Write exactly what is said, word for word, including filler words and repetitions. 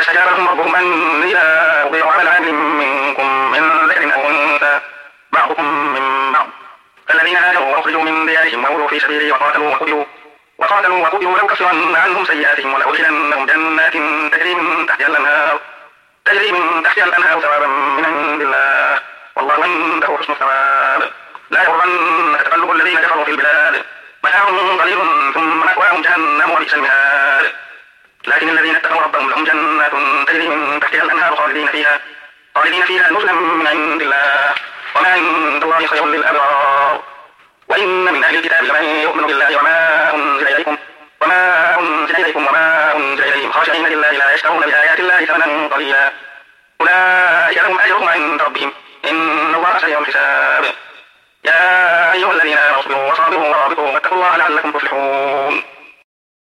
فاستجاب لهم ربهم أني لا أضيع عمل عامل منكم من ذكر أو أنثى بعضكم من بعض فالذين هاجروا وأخرجوا من ديارهم وأوذوا في سبيلي وقاتلوا وقتلوا وقاتلوا وقتلوا لأكفرن عنهم سيئاتهم ولأدخلنهم جنات تجري من تحتها الأنهار تجري من تحتها الأنهار ثوابا من عند الله والله عنده حسن الثواب لا يغرنك تقلب الذين كفروا في البلاد متاع قليل ثم مأواهم جهنم وبئس المهاد لكن الذين اتقوا ربهم لهم جنات تجري من تحتها الأنهار خالدين فيها خالدين فيها نزلا من عند الله وما عند الله خير للأبرار وإن من أهل الكتاب لمن يؤمن بالله وما أنزل إليكم وما أنزل إليكم وما أنزل إليهم خاشعين لله لا يشترون بآيات الله ثمنا قليلا أولئك لهم أجرهم عند ربهم إن الله سريع الحساب يا أيها الذين آمنوا اصبروا وصابروا ورابطوا واتقوا الله لعلكم تفلحون.